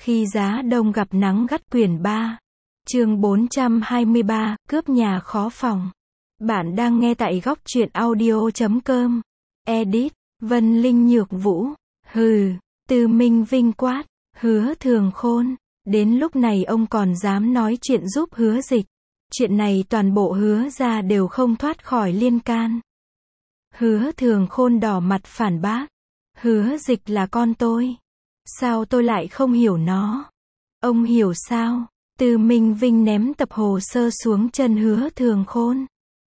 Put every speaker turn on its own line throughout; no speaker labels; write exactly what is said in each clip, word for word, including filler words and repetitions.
Khi giá đông gặp nắng gắt quyển ba. Chương bốn trăm hai mươi ba, cướp nhà khó phòng. Bạn đang nghe tại góc truyện audio chấm com. Edit, Vân Linh Nhược Vũ. Hừ, Từ Minh Vinh quát, Hứa Thường Khôn. Đến lúc này ông còn dám nói chuyện giúp Hứa Dịch. Chuyện này toàn bộ Hứa gia đều không thoát khỏi liên can. Hứa Thường Khôn đỏ mặt phản bác. Hứa Dịch là con tôi. Sao tôi lại không hiểu nó? Ông hiểu sao? Từ Minh Vinh ném tập hồ sơ xuống chân Hứa Thường Khôn.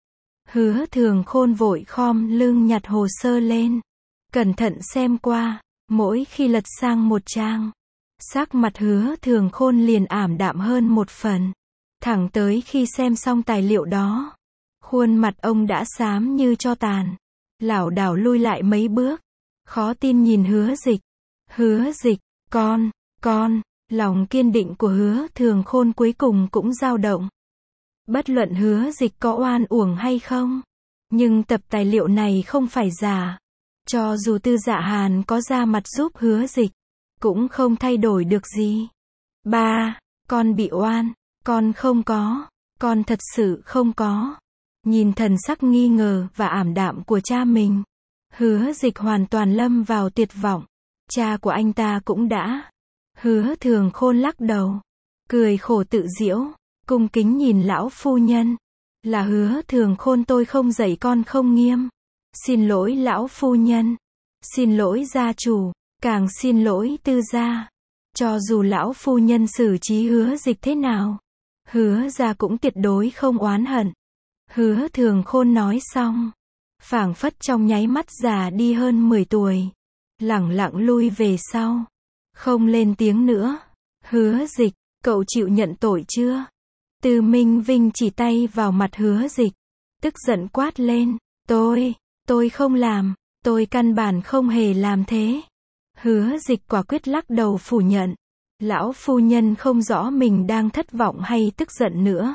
Hứa Thường Khôn vội khom lưng nhặt hồ sơ lên. Cẩn thận xem qua, mỗi khi lật sang một trang, sắc mặt Hứa Thường Khôn liền ảm đạm hơn một phần. Thẳng tới khi xem xong tài liệu đó, khuôn mặt ông đã xám như tro tàn. Lảo đảo lui lại mấy bước, khó tin nhìn Hứa Dịch. Hứa Dịch, con, con, lòng kiên định của Hứa Thường Khôn cuối cùng cũng dao động. Bất luận Hứa Dịch có oan uổng hay không, nhưng tập tài liệu này không phải giả. Cho dù Tư Dạ Hàn có ra mặt giúp Hứa Dịch, cũng không thay đổi được gì. Ba, con bị oan, con không có, con thật sự không có. Nhìn thần sắc nghi ngờ và ảm đạm của cha mình, Hứa Dịch hoàn toàn lâm vào tuyệt vọng. Cha của anh ta cũng đã. Hứa Thường Khôn lắc đầu, cười khổ tự giễu, cung kính nhìn lão phu nhân. Là Hứa Thường Khôn tôi không dạy con không nghiêm. Xin lỗi lão phu nhân. Xin lỗi gia chủ. Càng xin lỗi Tư gia. Cho dù lão phu nhân xử trí Hứa Dịch thế nào, Hứa gia cũng tuyệt đối không oán hận. Hứa Thường Khôn nói xong, phảng phất trong nháy mắt già đi hơn mười tuổi. Lẳng lặng lui về sau, không lên tiếng nữa. Hứa Dịch, cậu chịu nhận tội chưa? Từ Minh Vinh chỉ tay vào mặt Hứa Dịch, tức giận quát lên, tôi, tôi không làm, tôi căn bản không hề làm thế. Hứa Dịch quả quyết lắc đầu phủ nhận. Lão phu nhân không rõ mình đang thất vọng hay tức giận nữa.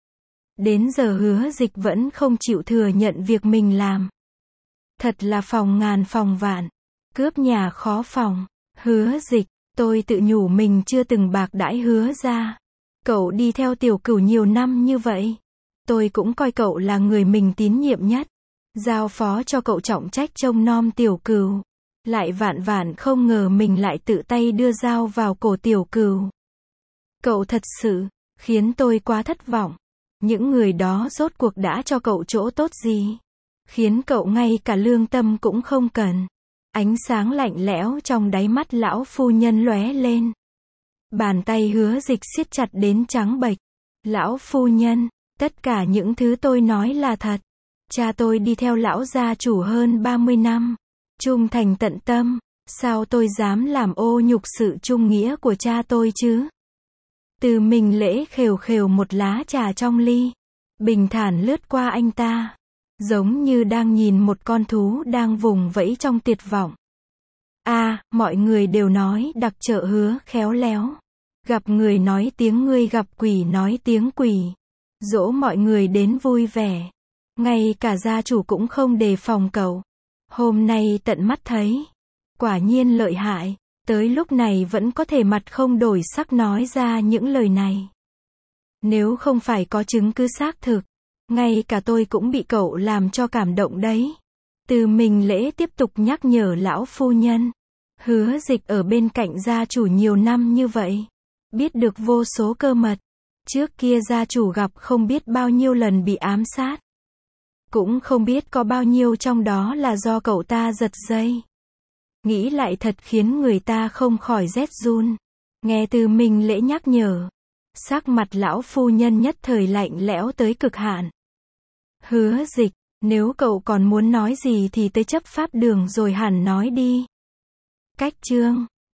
Đến giờ Hứa Dịch vẫn không chịu thừa nhận việc mình làm. Thật là phòng ngàn phòng vạn. Cướp nhà khó phòng. Hứa Dịch, tôi tự nhủ mình chưa từng bạc đãi Hứa gia. Cậu đi theo Tiểu Cửu nhiều năm như vậy, tôi cũng coi cậu là người mình tín nhiệm nhất. Giao phó cho cậu trọng trách trông nom Tiểu Cửu. Lại vạn vạn không ngờ mình lại tự tay đưa dao vào cổ Tiểu Cửu. Cậu thật sự khiến tôi quá thất vọng. Những người đó rốt cuộc đã cho cậu chỗ tốt gì, khiến cậu ngay cả lương tâm cũng không cần. Ánh sáng lạnh lẽo trong đáy mắt lão phu nhân lóe lên. Bàn tay Hứa Dịch siết chặt đến trắng bệch. Lão phu nhân, tất cả những thứ tôi nói là thật. Cha tôi đi theo lão gia chủ hơn ba mươi năm, trung thành tận tâm, sao tôi dám làm ô nhục sự trung nghĩa của cha tôi chứ? Từ Minh Lễ khều khều một lá trà trong ly, bình thản lướt qua anh ta, giống như đang nhìn một con thú đang vùng vẫy trong tuyệt vọng. À, mọi người đều nói đặc trợ Hứa khéo léo. Gặp người nói tiếng ngươi, gặp quỷ nói tiếng quỷ. Dỗ mọi người đến vui vẻ. Ngay cả gia chủ cũng không đề phòng cậu. Hôm nay tận mắt thấy. Quả nhiên lợi hại. Tới lúc này vẫn có thể mặt không đổi sắc nói ra những lời này. Nếu không phải có chứng cứ xác thực, ngay cả tôi cũng bị cậu làm cho cảm động đấy. Từ Minh Lễ tiếp tục nhắc nhở lão phu nhân. Hứa Dịch ở bên cạnh gia chủ nhiều năm như vậy, biết được vô số cơ mật. Trước kia gia chủ gặp không biết bao nhiêu lần bị ám sát. Cũng không biết có bao nhiêu trong đó là do cậu ta giật dây. Nghĩ lại thật khiến người ta không khỏi rét run. Nghe Từ Minh Lễ nhắc nhở, sắc mặt lão phu nhân nhất thời lạnh lẽo tới cực hạn. Hứa Dịch, nếu cậu còn muốn nói gì thì tới chấp pháp đường rồi hẳn nói đi. Cách chương